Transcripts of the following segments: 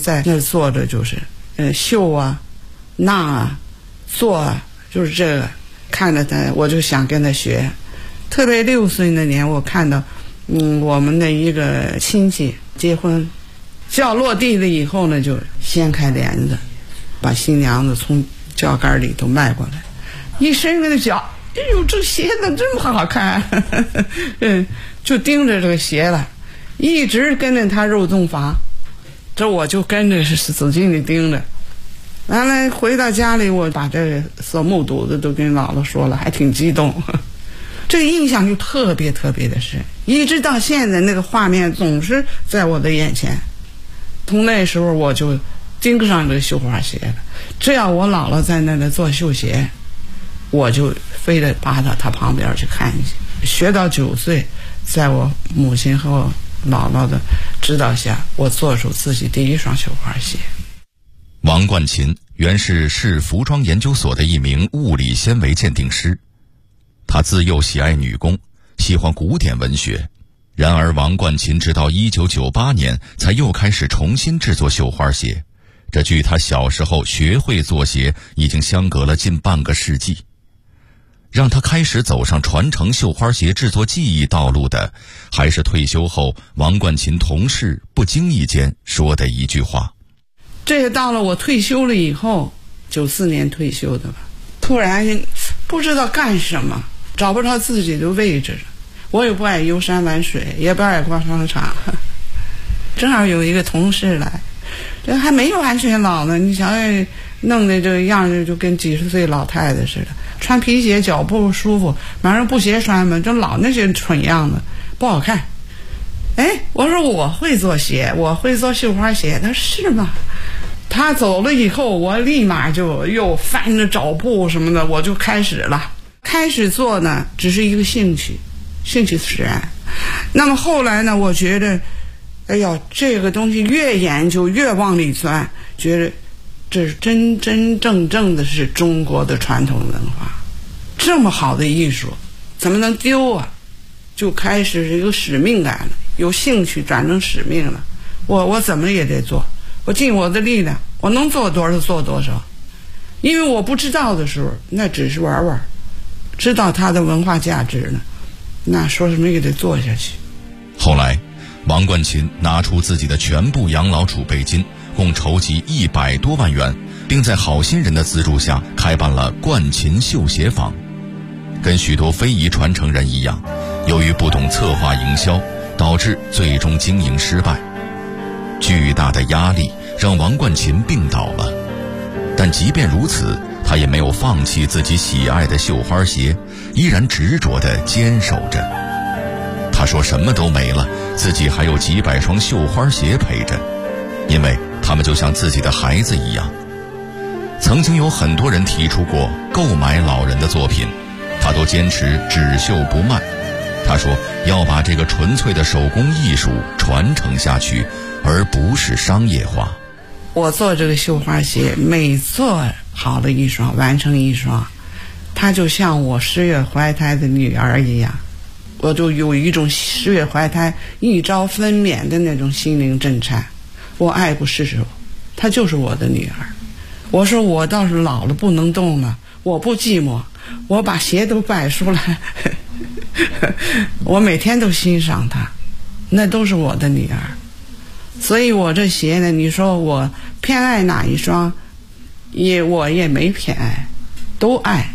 在那坐着就是绣啊、纳啊、做啊，就是这个。看着他，我就想跟他学。特别6岁那年，我看到我们的一个亲戚结婚，轿落地了以后呢，就掀开帘子，把新娘子从轿杆里头迈过来，一伸开的脚，哎呦，这鞋怎么这么好看？就盯着这个鞋了，一直跟着他入洞房，这我就跟着使劲的盯着。完了回到家里，我把这个所目睹的都跟姥姥说了，还挺激动。这个印象就特别特别的深，一直到现在那个画面总是在我的眼前。从那时候我就盯上这个绣花鞋了，只要我姥姥在那里做绣鞋，我就非得扒到她旁边去看去。学到9岁，在我母亲和姥姥的指导下，我做出自己第一双绣花鞋。 王冠琴原是市服装研究所的一名物理纤维鉴定师，他自幼喜爱女工，喜欢古典文学。然而王冠琴直到1998年才又开始重新制作绣花鞋，这距他小时候学会做鞋已经相隔了近半个世纪。让他开始走上传承绣花鞋制作技艺道路的，还是退休后王冠琴同事不经意间说的一句话。 这个到了我退休了以后，94年退休的吧，突然不知道干什么，找不着自己的位置了。我也不爱游山玩水，也不爱逛商场。正好有一个同事来，这还没有完全老呢，你想弄的这个样子就跟几十岁老太太似的，穿皮鞋脚不舒服，马上布鞋穿嘛，就老那些蠢样子，不好看。我说我会做鞋，我会做绣花鞋。他说是吗？他走了以后，我立马就又翻着找布什么的，我就开始了。开始做呢，只是一个兴趣使然。那么后来呢，我觉得，哎呀，这个东西越研究越往里钻，觉得这是真正的是中国的传统文化，这么好的艺术，怎么能丢啊？就开始一个使命感了，有兴趣转成使命了。我怎么也得做，我尽我的力量，我能做多少做多少。因为我不知道的时候，那只是玩玩；知道它的文化价值呢，那说什么也得做下去。 后来，王冠琴拿出自己的全部养老储备金，共筹集100多万元，并在好心人的资助下开办了冠琴绣鞋坊。跟许多非遗传承人一样，由于不懂策划营销，导致最终经营失败。巨大的压力让王冠琴病倒了，但即便如此，他也没有放弃自己喜爱的绣花鞋，依然执着地坚守着。他说什么都没了，自己还有几百双绣花鞋陪着，因为他们就像自己的孩子一样。曾经有很多人提出过购买老人的作品，他都坚持只绣不卖。他说要把这个纯粹的手工艺术传承下去，而不是商业化。 我做这个绣花鞋，每做好的一双，完成一双，它就像我10月怀胎的女儿一样，我就有一种10月怀胎一朝分娩的那种心灵震颤。我爱不释手，她就是我的女儿。我说我倒是老了不能动了，我不寂寞，我把鞋都摆出来我每天都欣赏她，那都是我的女儿。所以我这鞋呢，你说我偏爱哪一双，我也没偏爱，都爱。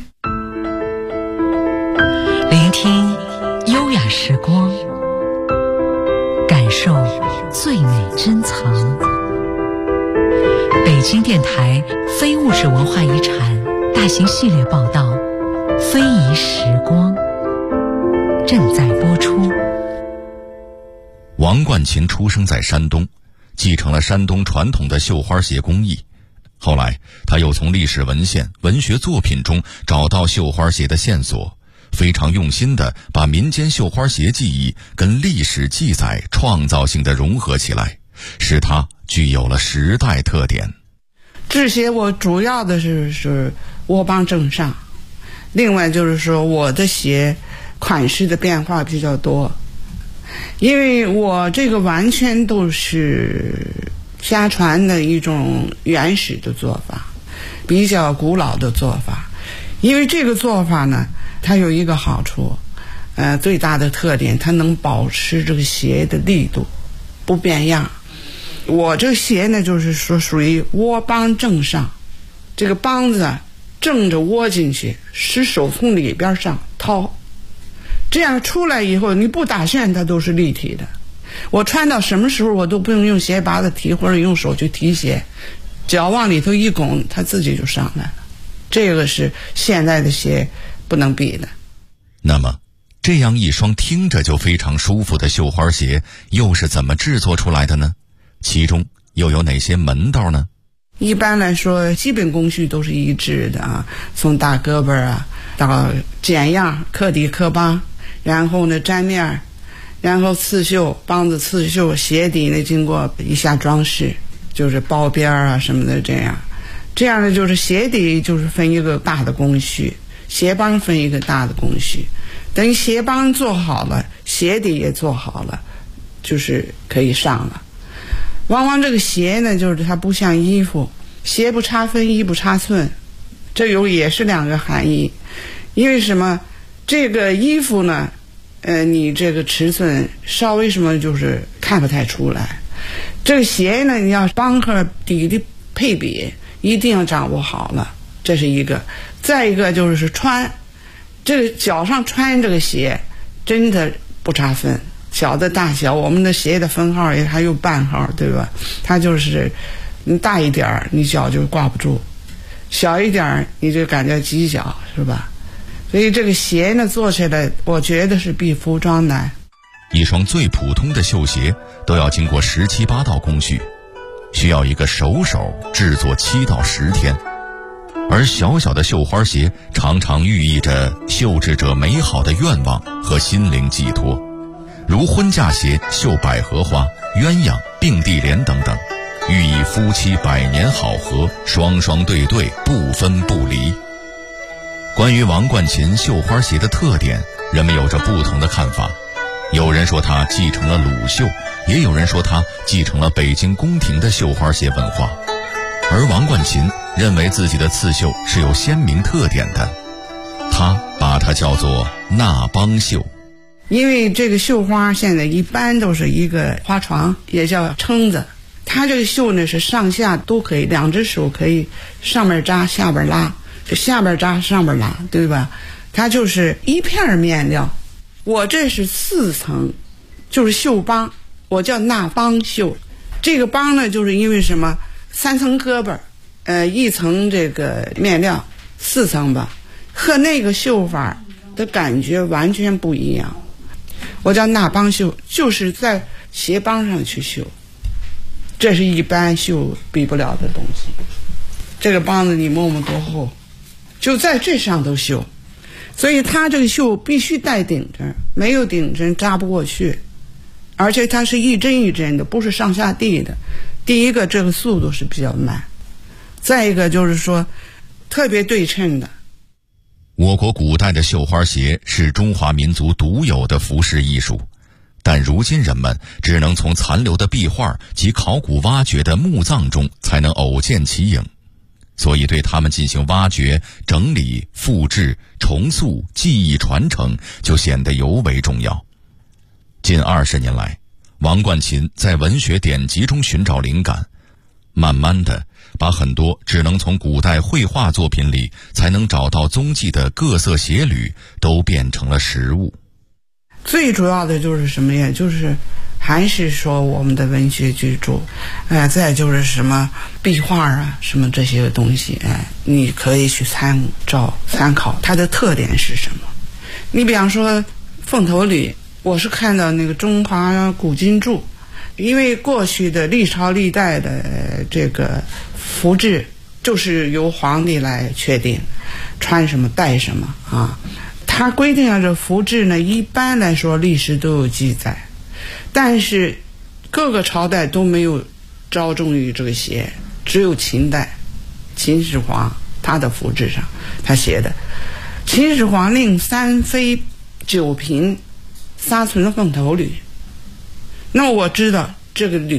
聆听优雅时光，感受最美珍藏。北京电台非物质文化遗产大型系列报道《非遗时光》正在播出。 王冠琴出生在山东，继承了山东传统的绣花鞋工艺。后来他又从历史文献、文学作品中找到绣花鞋的线索，非常用心地把民间绣花鞋技艺跟历史记载创造性地融合起来，使它具有了时代特点。 制鞋我主要的是窝帮正上，另外就是说我的鞋款式的变化比较多，因为我这个完全都是家传的一种原始的做法，比较古老的做法。因为这个做法呢，它有一个好处，最大的特点，它能保持这个鞋的力度不变样。我这个鞋呢，就是说属于窝帮正上，这个帮子正着窝进去，使手从里边上掏，这样出来以后你不打旋它都是立体的。我穿到什么时候我都不用鞋拔子提，或者用手去提鞋，脚往里头一拱，它自己就上来了。这个是现在的鞋不能比的。 那么这样一双听着就非常舒服的绣花鞋又是怎么制作出来的呢？其中又有哪些门道呢？ 一般来说基本工序都是一致的啊，从大胳膊啊到剪样，刻底刻帮，然后呢粘面，然后刺绣，帮子刺绣，鞋底呢经过一下装饰，就是包边啊什么的，这样呢就是鞋底就是分一个大的工序，鞋帮分一个大的工序，等于鞋帮做好了，鞋底也做好了，就是可以上了。往往这个鞋呢，就是它不像衣服，鞋不差分，衣不差寸，这也是两个含义。因为什么？这个衣服呢，你这个尺寸稍微什么就是看不太出来。这个鞋呢，你要帮和底的配比一定要掌握好了，这是一个。再一个就是穿，这个脚上穿这个鞋真的不差分，小的大小，我们的鞋的分号也还有半号，对吧？它就是你大一点你脚就挂不住，小一点你就感觉挤脚，是吧？所以这个鞋呢做起来我觉得是比服装难。 一双最普通的绣鞋都要经过17、8道工序，需要一个手制作7到10天。而小小的绣花鞋常常寓意着绣制者美好的愿望和心灵寄托，如婚嫁鞋绣百合花、鸳鸯、并蒂莲等等，寓意夫妻百年好合，双双对对，不分不离。关于王冠琴绣花鞋的特点，人们有着不同的看法。有人说它继承了鲁绣，也有人说它继承了北京宫廷的绣花鞋文化。而王冠琴认为自己的刺绣是有鲜明特点的，他把它叫做那帮绣。 因为这个绣花现在一般都是一个花床，也叫撑子。它这个绣呢是上下都可以，两只手可以上面扎下边拉，就下边扎上边拉，对吧？它就是一片面料。我这是4层，就是绣帮，我叫那帮绣。这个帮呢就是因为什么，3层胳膊，1层这个面料，4层吧，和那个绣法的感觉完全不一样。我叫那帮绣，就是在鞋帮上去绣，这是一般绣比不了的东西。这个帮子你摸摸多厚，就在这上头绣，所以它这个绣必须带顶针，没有顶针扎不过去，而且它是一针一针的，不是上下递的。第一个，这个速度是比较慢，再一个就是说特别对称的。 我国古代的绣花鞋是中华民族独有的服饰艺术，但如今人们只能从残留的壁画及考古挖掘的墓葬中才能偶见其影，所以对它们进行挖掘、整理、复制、重塑、技艺传承就显得尤为重要。近20年来，王冠琴在文学典籍中寻找灵感，慢慢的把很多只能从古代绘画作品里才能找到踪迹的各色鞋履都变成了实物。 最主要的就是什么呀？就是还是说我们的文学巨著，再就是什么壁画啊，什么这些东西，你可以去参考它的特点是什么。你比方说凤头履，我是看到那个中华古今著，因为过去的历朝历代的这个服制就是由皇帝来确定穿什么戴什么啊。他规定这服制呢，一般来说历史都有记载，但是各个朝代都没有着重于这个鞋，只有秦代秦始皇他的服制上他写的，秦始皇令3妃9嫔撒存凤头履。那么我知道这个履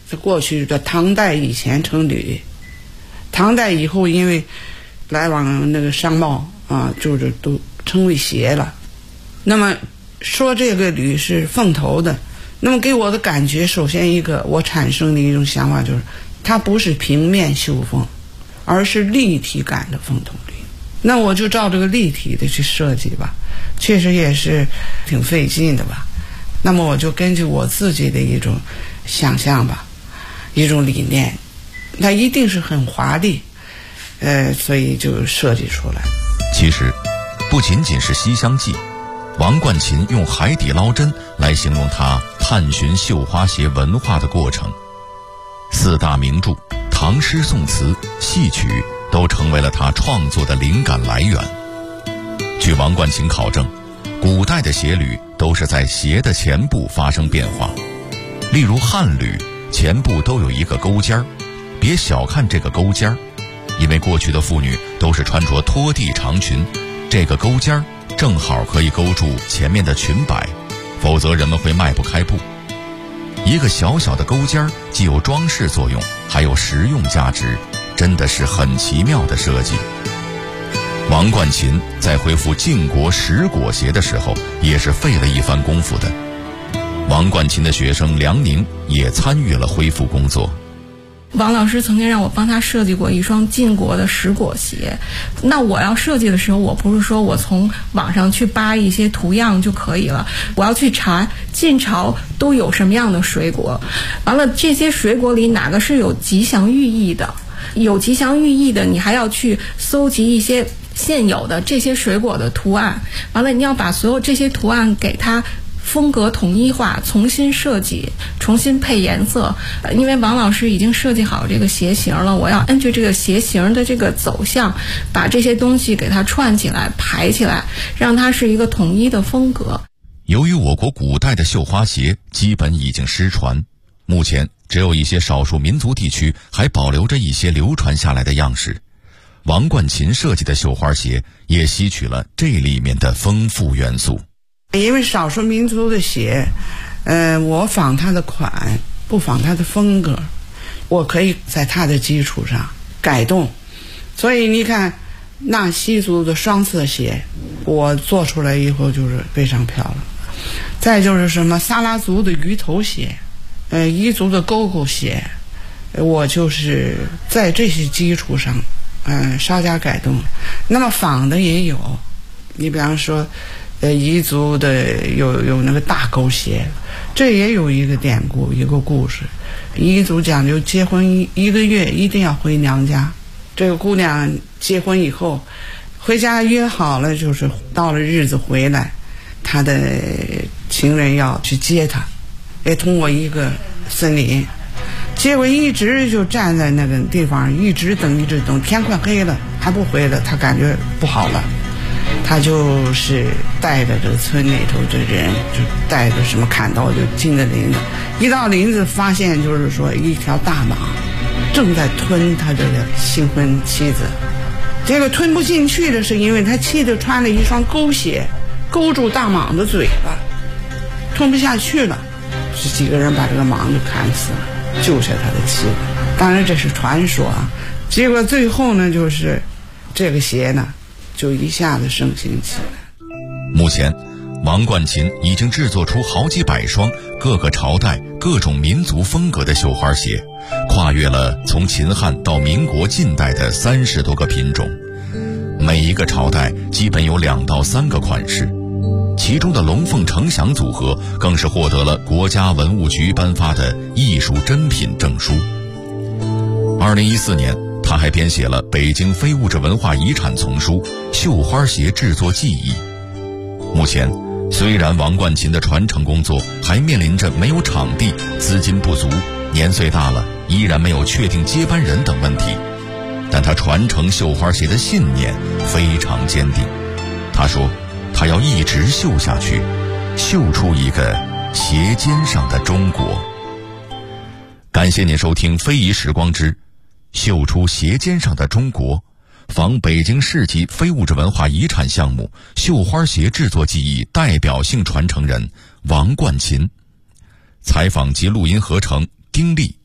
这过去的唐代以前称履，唐代以后因为来往那个商贸啊，就是都称为鞋了。那么说这个履是凤头的，那么给我的感觉，首先一个我产生的一种想法就是，它不是平面绣凤，而是立体感的凤头履。那我就照这个立体的去设计吧，确实也是挺费劲的吧。那么我就根据我自己的一种想象吧，一种理念，它一定是很华丽，所以就设计出来。 其实不仅仅是《西厢记》，王冠琴用海底捞针来形容他探寻绣花鞋文化的过程。四大名著、唐诗宋词、戏曲都成为了他创作的灵感来源。据王冠琴考证，古代的鞋履都是在鞋的前部发生变化。例如汉履前部都有一个勾尖儿，别小看这个勾尖儿，因为过去的妇女都是穿着拖地长裙，这个勾尖儿正好可以勾住前面的裙摆，否则人们会迈不开步。一个小小的勾尖儿既有装饰作用，还有实用价值，真的是很奇妙的设计。王冠琴在恢复晋国石果鞋的时候，也是费了一番功夫的。王冠琴的学生梁宁也参与了恢复工作。 王老师曾经让我帮他设计过一双晋国的石果鞋。那我要设计的时候，我不是说我从网上去扒一些图样就可以了，我要去查晋朝都有什么样的水果，完了这些水果里哪个是有吉祥寓意的，有吉祥寓意的你还要去搜集一些现有的这些水果的图案，完了你要把所有这些图案给它风格统一化，重新设计，重新配颜色。因为王老师已经设计好这个鞋型了，我要根据这个鞋型的这个走向，把这些东西给它串起来排起来，让它是一个统一的风格。 由于我国古代的绣花鞋基本已经失传，目前只有一些少数民族地区还保留着一些流传下来的样式。王冠琴设计的绣花鞋也吸取了这里面的丰富元素。 因为少数民族的鞋，我仿它的款，不仿它的风格，我可以在它的基础上改动。所以你看，纳西族的双色鞋，我做出来以后就是非常漂亮。再就是什么撒拉族的鱼头鞋，彝族的勾勾鞋，我就是在这些基础上，稍加改动。那么仿的也有，你比方说。彝族的有那个大勾鞋，这也有一个典故，一个故事。彝族讲究结婚一个月一定要回娘家，这个姑娘结婚以后回家约好了，就是到了日子回来，她的情人要去接她，也通过一个森林，结果一直就站在那个地方一直等，天快黑了还不回来，她感觉不好了，他就是带着这个村里头的人，就带着什么砍刀就进了林子，一到林子发现就是说一条大蟒正在吞他这个新婚妻子，这个吞不进去的是因为他妻子穿了一双勾鞋，勾住大蟒的嘴巴，吞不下去了，这几个人把这个蟒就砍死了，救下他的妻子。当然这是传说啊，结果最后呢，就是这个鞋呢就一下子盛行起来。 目前王冠琴已经制作出好几百双各个朝代各种民族风格的绣花鞋，跨越了从秦汉到民国近代的30多个品种，每一个朝代基本有2到3个款式，其中的龙凤呈祥组合更是获得了国家文物局颁发的艺术珍品证书。2014年他还编写了北京非物质文化遗产丛书《绣花鞋制作技艺》。目前虽然王冠琴的传承工作还面临着没有场地、资金不足、年岁大了依然没有确定接班人等问题，但他传承绣花鞋的信念非常坚定。他说他要一直绣下去，绣出一个鞋尖上的中国。感谢您收听非遗时光之绣出鞋尖上的中国，访北京市级非物质文化遗产项目绣花鞋制作技艺代表性传承人王冠琴。采访及录音合成丁丽、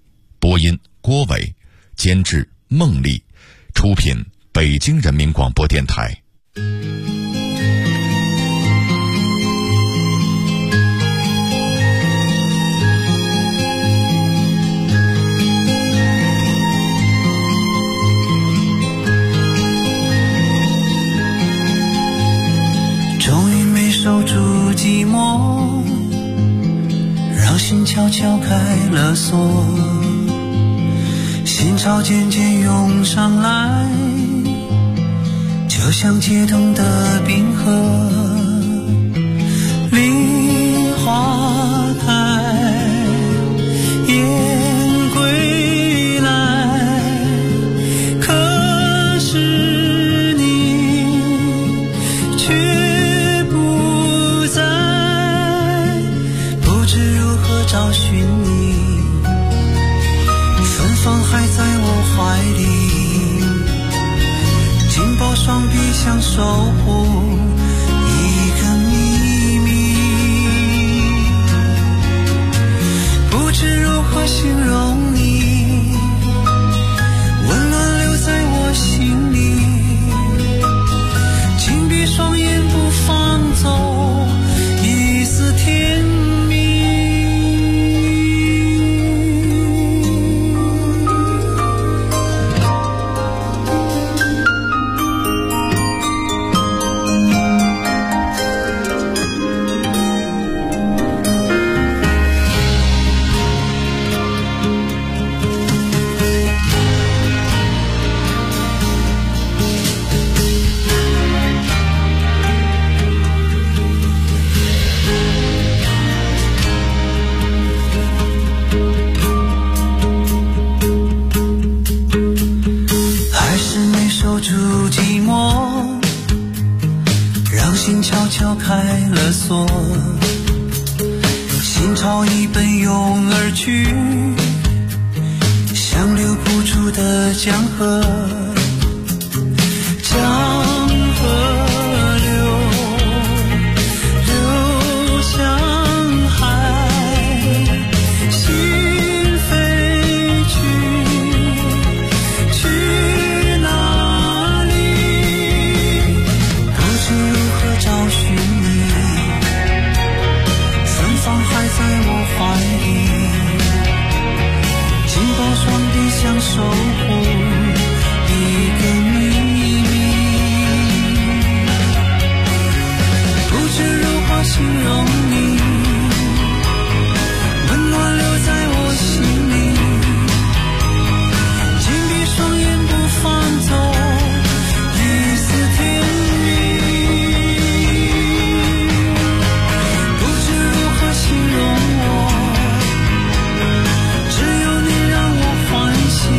播音郭伟，监制孟丽，出品北京人民广播电台。 守住寂寞，让心悄悄开了锁，心潮渐渐涌上来，就像解冻的冰河。梨花开，雁归来，可是你却找寻你，芬芳还在我怀里，紧抱双臂想守护一个秘密，不知如何形容你，温暖留在我心里，紧闭双眼不放走一丝甜蜜。悄悄开了锁，心潮已奔涌而去，像流不出的江河，江河流向海，心飞去哪里？不知如何找寻你，芬芳还在我怀里，紧抱双臂想守护一个秘密，不知如何形容你，温暖留在我心里，紧闭双眼不放走一丝甜蜜，不知如何形容我，只有你让我欢喜，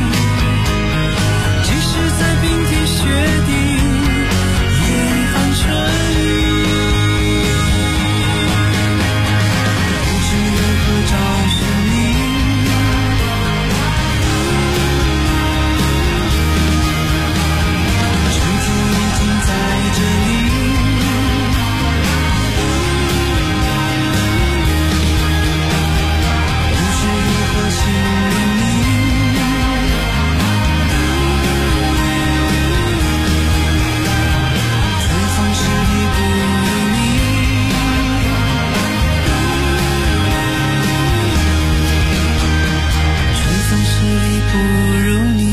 即使在冰天雪地严寒春雨，不知如何找寻你，春天已经在这里，不知如何形容你，春风十里不如你，春风十里不如你。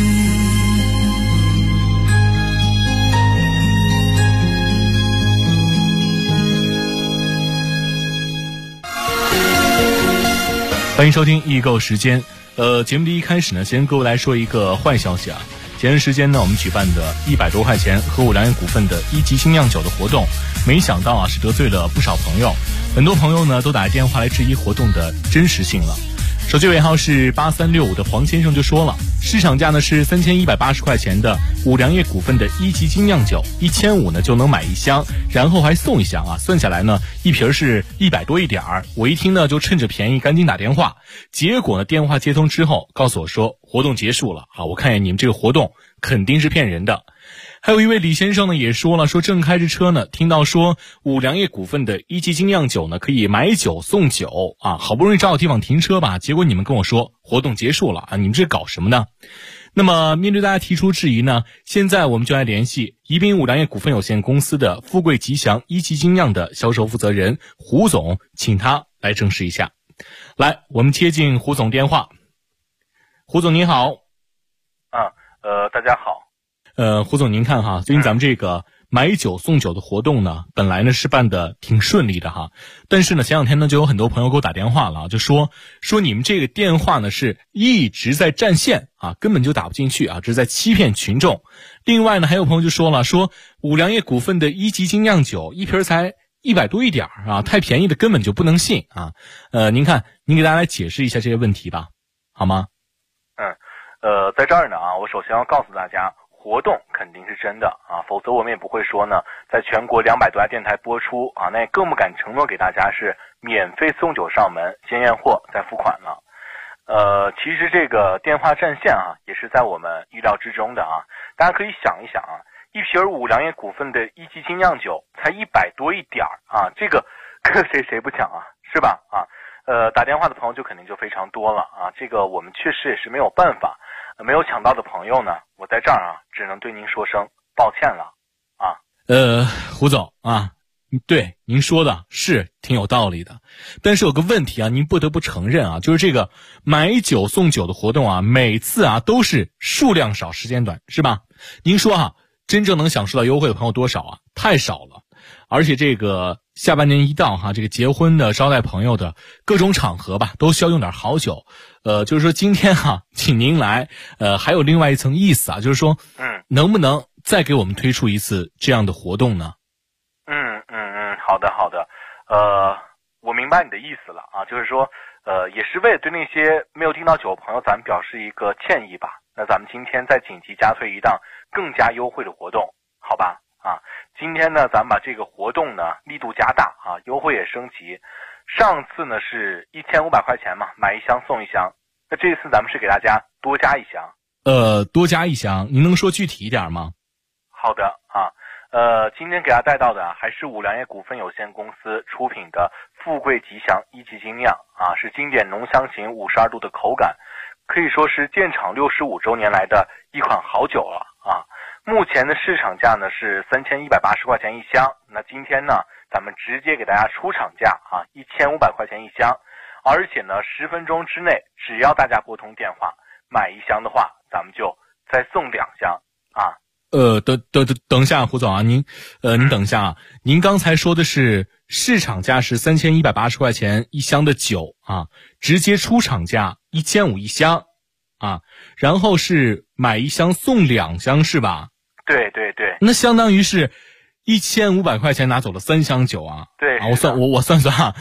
欢迎收听易购时间。节目的一开始呢，先跟各位来说一个坏消息啊。前段时间呢，我们举办的100多块钱和五粮液股份的1级精酿酒的活动，没想到啊是得罪了不少朋友，很多朋友呢都打电话来质疑活动的真实性了。手机尾号是8365的黄先生就说了，市场价呢是3180块钱的五粮液股份的1级精酿酒，1500呢就能买一箱，然后还送一箱啊，算下来呢一瓶是100多一点儿。我一听呢就趁着便宜赶紧打电话，结果呢电话接通之后告诉我说活动结束了啊，我看见你们这个活动肯定是骗人的。 还有一位李先生呢也说了，说正开着车呢，听到说五粮液股份的一级精酿酒呢可以买酒送酒啊，好不容易找到地方停车吧，结果你们跟我说活动结束了啊，你们这搞什么呢？那么面对大家提出质疑呢，现在我们就来联系宜宾五粮液股份有限公司的富贵吉祥一级精酿的销售负责人胡总，请他来证实一下。来，我们接进胡总电话。胡总您好。 大家好。 胡总您看哈，最近咱们这个买酒送酒的活动呢，本来呢是办的挺顺利的哈，但是呢前两天呢就有很多朋友给我打电话了，就说你们这个电话呢是一直在占线啊，根本就打不进去啊，这是在欺骗群众。另外呢还有朋友就说了，说五粮液股份的一级精酿酒一瓶才100多一点啊，太便宜的根本就不能信啊。您看您给大家来解释一下这些问题吧，好吗？ 在这儿呢啊，我首先要告诉大家，活动肯定是真的啊，否则我们也不会说呢，在全国200多家电台播出啊，那也更不敢承诺给大家是免费送酒上门，先验货再付款了。其实这个电话占线啊，也是在我们预料之中的啊。大家可以想一想啊，一瓶五粮液股份的一级精酿酒才100多一点啊，这个谁不抢啊，是吧？啊，打电话的朋友就肯定就非常多了啊，这个我们确实也是没有办法。没有抢到的朋友呢，我在这儿啊，只能对您说声抱歉了啊。 胡总啊，对您说的是挺有道理的，但是有个问题啊，您不得不承认啊，就是这个买酒送酒的活动啊，每次啊都是数量少时间短，是吧？您说啊，真正能享受到优惠的朋友多少啊？太少了。而且这个下半年一到哈，这个结婚的、招待朋友的各种场合吧，都需要用点好酒。就是说今天哈，请您来，还有另外一层意思啊，就是说，能不能再给我们推出一次这样的活动呢？ 好的，我明白你的意思了啊，就是说，也是为了对那些没有订到酒的朋友，咱们表示一个歉意吧。那咱们今天再紧急加推一档更加优惠的活动，好吧？啊，今天呢，咱们把这个活动呢力度加大啊，优惠也升级。上次呢是1500块钱嘛，买一箱送一箱。那这次咱们是给大家多加一箱。 多加一箱，您能说具体一点吗？ 好的啊，今天给大家带到的还是五粮液股份有限公司出品的富贵吉祥一级精酿啊，是经典浓香型52度的口感，可以说是建厂65周年来的一款好酒了啊。目前的市场价呢是3180块钱一箱，那今天呢咱们直接给大家出厂价啊，1500块钱一箱，而且呢10分钟之内，只要大家拨通电话买一箱的话，咱们就再送2箱啊。 等一下，胡总啊，您等一下啊，您刚才说的是市场价是3180块钱一箱的酒啊，直接出厂价1500一箱啊，然后是买一箱送2箱是吧？ 对， 那相当于是1500块钱拿走了3箱酒啊。 对啊，我算啊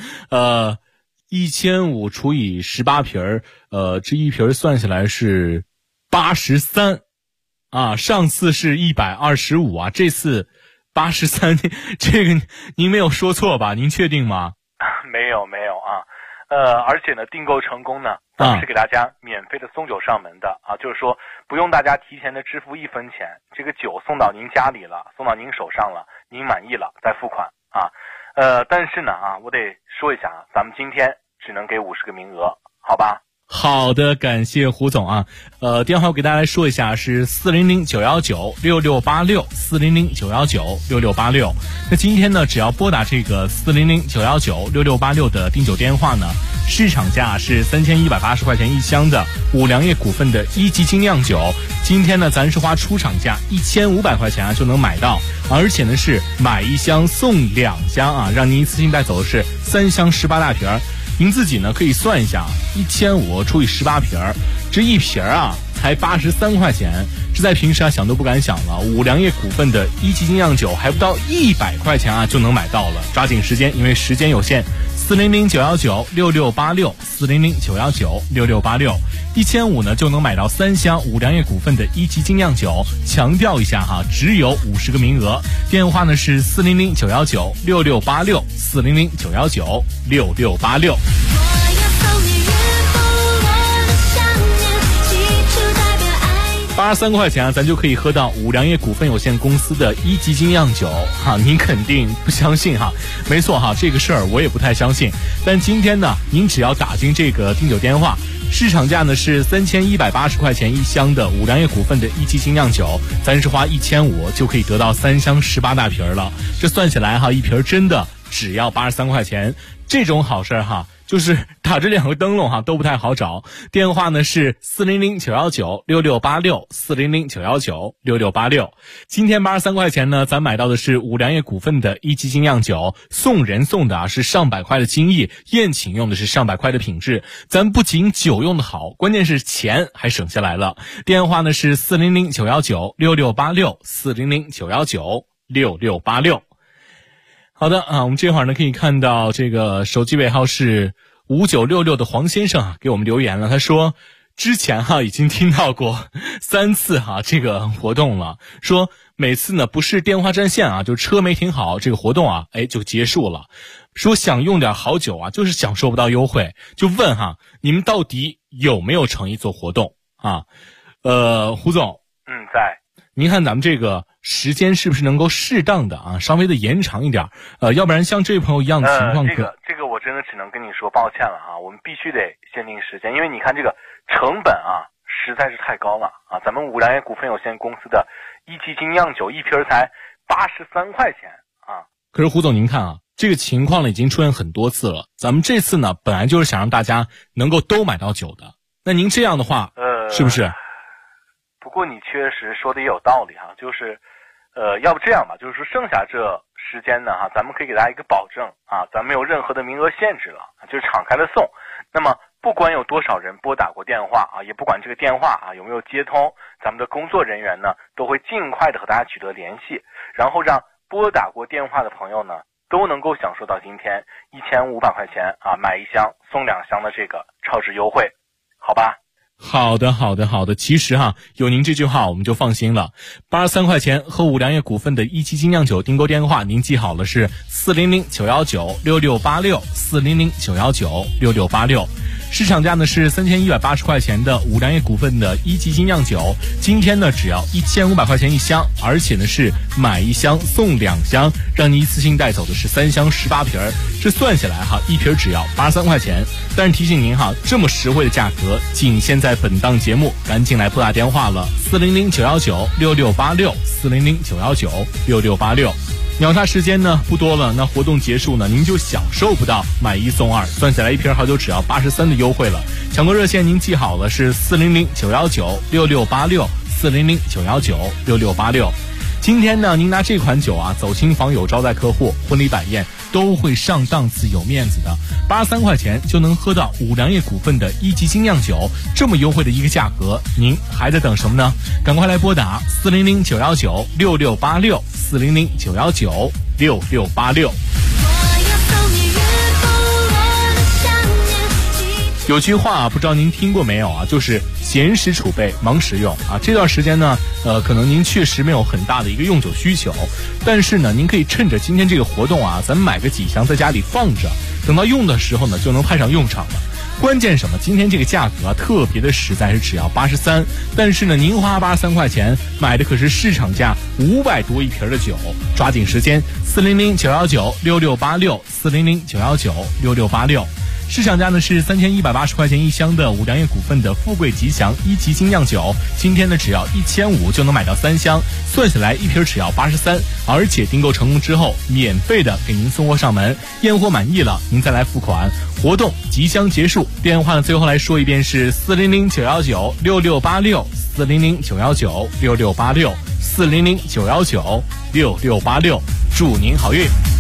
，1500除以18瓶这一瓶算下来是83啊，上次是125啊，这次83，这个您没有说错吧？您确定吗？ 没有啊。而且呢，订购成功呢，咱们是给大家免费的送酒上门的啊，就是说不用大家提前的支付1分钱，这个酒送到您家里了，送到您手上了，您满意了再付款啊。但是呢啊，我得说一下啊，咱们今天只能给50个名额，好吧？ 好的，感谢胡总啊。电话我给大家来说一下，是400-919-6686，400-919-6686。那今天呢，只要拨打这个400-919-6686的订酒电话呢，市场价是3180块钱一箱的五粮液股份的一级精酿酒，今天呢，咱是花出厂价1500块钱啊就能买到，而且呢是买一箱送2箱啊，让您一次性带走的是3箱18大瓶。您自己呢可以算一下，1500除以18瓶，这一瓶啊才83块钱，这在平时啊想都不敢想了。五粮液股份的一级精酿酒还不到100块钱啊就能买到了，抓紧时间，因为时间有限。400-919-6686，400-919-6686，1500呢就能买到3箱五粮液股份的一级精酿酒。强调一下哈，只有50个名额。电话呢是400-919-6686，400-919-6686。 83块钱啊，咱就可以喝到五粮液股份有限公司的1级精酿酒哈，您肯定不相信哈？没错哈，这个事儿我也不太相信。但今天呢，您只要打进这个订酒电话，市场价呢是3180块钱一箱的五粮液股份的1级精酿酒，咱是花1500就可以得到3箱18大瓶了。这算起来哈，一瓶真的只要83块钱，这种好事哈。就是打这2个灯笼哈都不太好找，电话呢是400-919-6686，400-919-6686。今天83块钱呢，咱买到的是五粮液股份的1级精酿酒，送人送的是上百块的精益，宴请用的是上百块的品质。咱不仅酒用的好，关键是钱还省下来了。电话呢是400-919-6686，400-919-6686。好的啊，我们这会儿呢可以看到这个手机尾号是5966的黄先生啊给我们留言了，他说之前已经听到过3次这个活动了，说每次呢不是电话占线就车没停好，这个活动就结束了，说想用点好酒就是享受不到优惠，就问你们到底有没有诚意做活动胡总在。 您看咱们这个时间是不是能够适当的稍微的延长一点，要不然像这位朋友一样的情况这个我真的只能跟你说抱歉了我们必须得限定时间，因为你看这个成本实在是太高了咱们五粮液股份有限公司的1级精酿酒一瓶才83块钱可是胡总您看这个情况呢已经出现很多次了，咱们这次呢本来就是想让大家能够都买到酒的，那您这样的话是不是？ 不过你确实说的也有道理就是要不这样吧，就是说剩下这时间呢咱们可以给大家一个保证咱没有任何的名额限制了，就是敞开了送。那么不管有多少人拨打过电话也不管这个电话有没有接通，咱们的工作人员呢都会尽快的和大家取得联系，然后让拨打过电话的朋友呢都能够享受到今天1500块钱买1箱送2箱的这个超值优惠，好吧？ 好的，其实有您这句话我们就放心了。83块钱和五粮液股份的1级精酿酒订购电话您记好了，是400-919-6686，400-919-6686。市场价呢是3180块钱的五粮液股份的1级精酿酒，今天呢只要1500块钱一箱，而且呢是买1箱送2箱，让你一次性带走的是3箱18瓶，这算下来一瓶只要83块钱。但是提醒您这么实惠的价格仅限在本档节目，赶紧来拨打电话了，400-919-6686，400-919-6686。秒杀时间呢不多了，那活动结束呢您就享受不到买1送2，算下来一瓶好酒只要83的优惠了。抢购热线您记好了，是400-919-6686，400-919-6686。今天呢您拿这款酒走亲访友、招待客户、婚礼摆宴都会上档次有面子的，83块钱就能喝到五粮液股份的1级精酿酒，这么优惠的一个价格，您还在等什么呢？赶快来拨打400-919-6686，400-919-6686。有句话不知道您听过没有就是闲时储备，忙时用这段时间呢可能您确实没有很大的一个用酒需求，但是呢您可以趁着今天这个活动咱们买个几箱在家里放着，等到用的时候呢就能派上用场了。关键什么？今天这个价格特别的实在，是只要83，但是呢您花83块钱买的可是市场价500多一瓶的酒，抓紧时间，400-919-6686，400-919-6686。市场价呢是3180块钱一箱的五粮液股份的富贵吉祥1级精酿酒，今天呢只要1500就能买到3箱，算下来一瓶只要83，而且订购成功之后免费的给您送货上门，验货满意了您再来付款。活动即将结束，电话呢最后来说一遍是400-919-6686，400-919-6686，400-919-6686。祝您好运。